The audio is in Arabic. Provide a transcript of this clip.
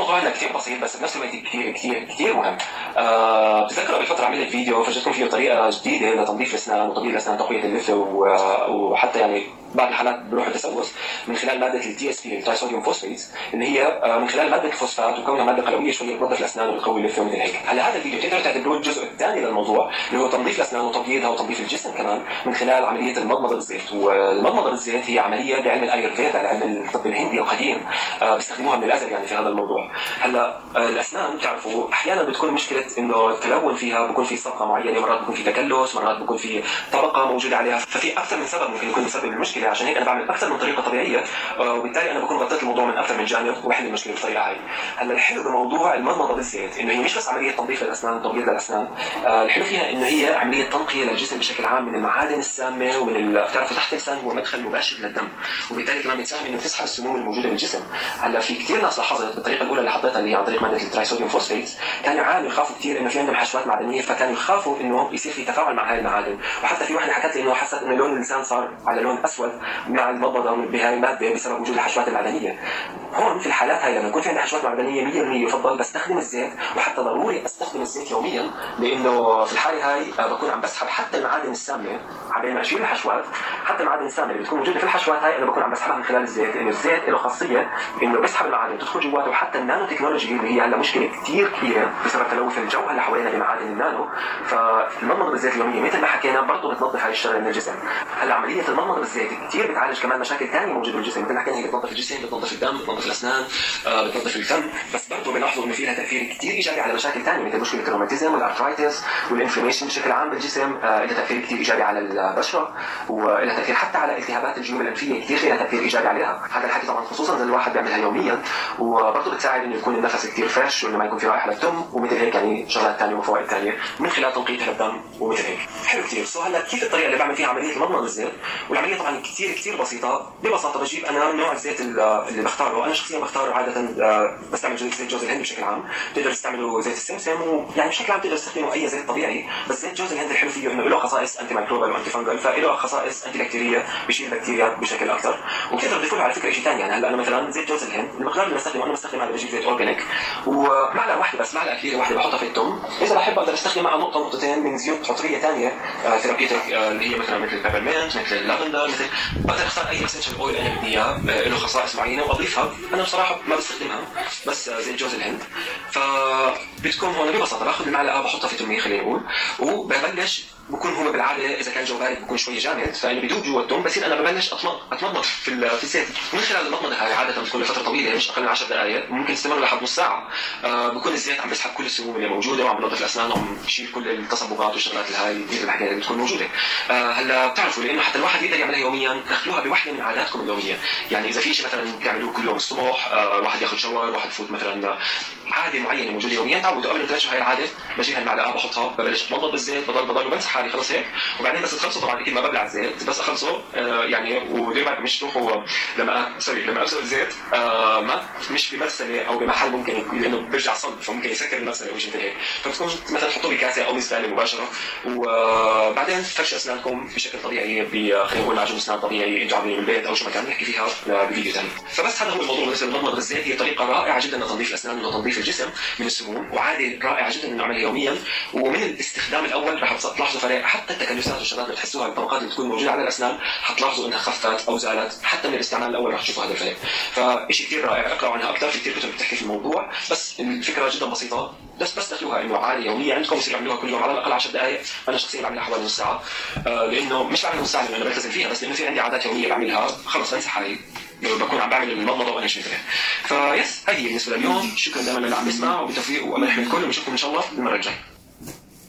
موضوع انه كثير بسيط بس بنفس الوقت كثير كثير كثير مهم. بتذكر قبل فتره عملت فيديو فرجتكم فيه طريقه جديده لتنظيف الاسنان وتبييض الاسنان، تقويه اللثه، وحتى يعني بعض الحالات بروح التسوس من خلال ماده التي اس بي الترايصوديوم فوسفيت، اللي هي من خلال ماده الفوسفات وكونها ماده قلويه شويه بتنظف الاسنان وتقوي اللثه ومثل هيك. هلا هذا الفيديو تقدروا تعتبروه الجزء الثاني للموضوع، اللي هو تنظيف الاسنان وتبييضها وتنظيف الجسم كمان من خلال عمليه المضمضه بالزيت. والمضمضه بالزيت هي عمليه بعلم الايurveda، العلم الطب الهندي القديم، بيستخدموها من الازل يعني في هذا الموضوع. هلا الاسنان بتعرفوا احيانا بتكون مشكله انه التلون فيها بكون في صبغه معينه، مرات بكون في تكلس، مرات بكون في طبقه موجوده عليها، ففي اكثر من سبب ممكن يكون مسبب المشكله. عشان هيك انا بعمل اكثر من طريقه طبيعيه، وبالتالي انا بكون غطيت الموضوع من اكثر من جانب وبحل المشكله بالطريقه هاي. هلا الحلو بموضوع المضمضه بالزيت انه هي مش بس عمليه تنظيف للاسنان وتبييض للاسنان، الحلو فيها انه هي عمليه تنقيه للجسم بشكل عام من المعادن السامه ومن بتعرفوا تحت اللسان هو مدخل مباشر للدم، وبالتالي كمان بتساهم انه تسحب السموم الموجوده بالجسم. هلا في كثير ناس لاحظت بالطريقه الاولى اللي حطيتها اللي هي عن طريق ماده الترايصوديوم فوسفيت، كانوا يعانوا يخافوا كثير انه في عندهم حشوات معدنيه، فكانوا يخافوا انه يصير في تفاعل مع هاي المعادن. وحتى في واحده حكت لي انه حست انه لون اللسان صار على لون اسود مع المضمضه بهاي الماده بسبب وجود الحشوات المعدنيه. هون في الحالات هاي لما يكون في عندي حشوات معدنيه 100% يفضل بستخدم الزيت، وحتى ضروري استخدم الزيت يوميا، لانه في الحاله هاي بكون عم بسحب حتى المعادن السامه عبين ما اشيل الحشوات. حتى المعادن السامه اللي بتكون موجوده في الحشوات هاي انا بكون عم بسحبها من خلال الزيت، لانه الزيت له خاصيه انه بيسحب المعادن تدخل جواته. وحتى النانو تكنولوجي اللي هي هلا مشكله كثير كبيره بسبب تلوث الجو هلا حوالينا بمعادن النانو، فالمضمضه بالزيت اليوميه مثل ما حكينا برضه بتنظف هاي الشغله من الجسم. هلا عمليه المضمضه بالزيت كثير بتعالج كمان مشاكل ثانيه موجوده بالجسم، مثل ما حكينا هي بتنظف الجسم، بتنظف الدم، بتنظف الاسنان، بتنظف الفم، بس برضه بنلاحظوا انه في لها تاثير كثير ايجابي على مشاكل ثانيه مثل مشكله الروماتيزم والارثرايتس والانفلاميشن بشكل عام بالجسم. لها تاثير كثير ايجابي على البشره، ولها تاثير حتى على التهابات الجيوب الانفيه، كثير لها تاثير ايجابي عليها. هذا الحكي طبعا خصوصا اذا الواحد بيعملها يوميا، وبرضه بتساعد انه يكون النفس كثير فريش وانه ما يكون في رائحه للتم ومثل هيك، يعني شغلات ثانيه وفوائد ثانيه من خلال تنقيتها للدم ومثل هيك. حلو كثير. هلا كيف الطريقه اللي بعمل فيها عمليه المضمضه بالزيت؟ والعمليه طبعا كثير كثير بسيطه. ببساطه بجيب انا نوع الزيت اللي بختاره، انا شخصيا بختار عاده بستعمل زيت جوز الهند بشكل عام، تقدر تستعملوا زيت السمسم، ويعني بشكل عام تقدر تستخدموا اي زيت طبيعي، بس زيت جوز الهند الحلو فيه انه له خصائص انتي ميكروبال وانتي فانجل، فله خصائص انتي بكتيريه بيشيل البكتيريا بشكل اكثر. وبتقدر تضيفوا له على فكره شيء ثاني، يعني هلا انا مثلا زيت جوز الهند المقدار اللي بستخدمه انا بستخدم هذا بجيب زيت اورجانيك ومعلقه واحده بس، معلقه كبيره واحده بحطها في التم. اذا بحب اقدر استخدم معها نقطه نقطتين من زيوت عطريه ثانيه ثيرابيوتيك، اللي هي مثلا مثل البيبرمنت، مثل اللافندر، مثل بقدر اختار اي اسنشال اويل انا بدي اياه له خصائص معينه واضيفها. انا بصراحه ما بستخدمها بس زيت جوز الهند. فبتكون هون ببساطه باخذ المعلقه بحطها في تمي خلينا نقول، وببلش بكون هو بالعاده اذا كان جو بارد بكون شويه جامد فانه بدوب جوا التم، بصير انا ببلش اتمضمض في الزيت من خلال المضمضه هاي. عاده بتكون لفتره طويله مش اقل من 10 دقائق، ممكن تستمر لحد نص ساعه. بكون الزيت عم بيسحب كل السموم اللي موجوده وعم بنظف الاسنان وعم بيشيل كل التصبغات والشغلات اللي هاي اللي حكينا اللي بتكون موجوده. هلا بتعرفوا لانه حتى الواحد يقدر يعملها يوميا، دخلوها بوحده من عاداتكم اليوميه. يعني اذا في شيء مثلا بتعملوه كل يوم الصبح، واحد ياخذ شاور، واحد يفوت مثلا عاده معينه موجوده يوميا، تعودوا قبل ما تبلشوا هاي العاده بجيب المعلقه بحطها ببلش اتمضمض بالزيت، بضل وبمسح حالي خلص هيك. وبعدين بس تخلصوا طبعا اكيد ما ببلع الزيت، بس اخلصه يعني ودير بالك مش تروحوا لما اسوي الزيت ما مش بمغسله او بمحل ممكن لانه بيرجع صلب فممكن يسكر المغسله او شيء مثل هيك، فبتكون مثلا تحطوه بكاسه او بزباله مباشره، وبعدين تفرشوا اسنانكم بشكل طبيعي خلينا نقول معجون اسنان طبيعي انتوا عاملينه بالبيت او شو ما كان نحكي فيها بفيديو ثاني. فبس هذا هو الموضوع بالنسبه للمضمضه بالزيت. هي طريقه رائعه جدا لتنظيف الاسنان وتنظيف الجسم من السموم، وعاده رائعه جدا انه نعملها يوميا. ومن الاستخدام الاول راح تلاحظوا فرق، حتى التكلسات والشغلات اللي بتحسوها الطبقات اللي تكون موجوده على الاسنان حتلاحظوا انها خفت او زالت، حتى من الاستعمال الاول راح تشوفوا هذا الفرق. فشيء كثير رائع، اقراوا عنها اكثر، في كثير كتب بتحكي في الموضوع، بس الفكره جدا بسيطه. بس دخلوها انه عادي يوميا عندكم يصير يعملوها كل يوم على الاقل 10 دقائق. انا شخصيا بعملها حوالي نص ساعه، لانه مش بعمل نص ساعه لانه انا بلتزم فيها، بس لانه في عندي عادات يوميه بعملها خلص انسى حالي بكون عم بعمل المضمضه وانا مش منتبه. فيس هذه بالنسبه لليوم. شكرا دائما للي عم يسمع وبالتوفيق وامل الكل، ونشوفكم ان شاء الله المره الجايه.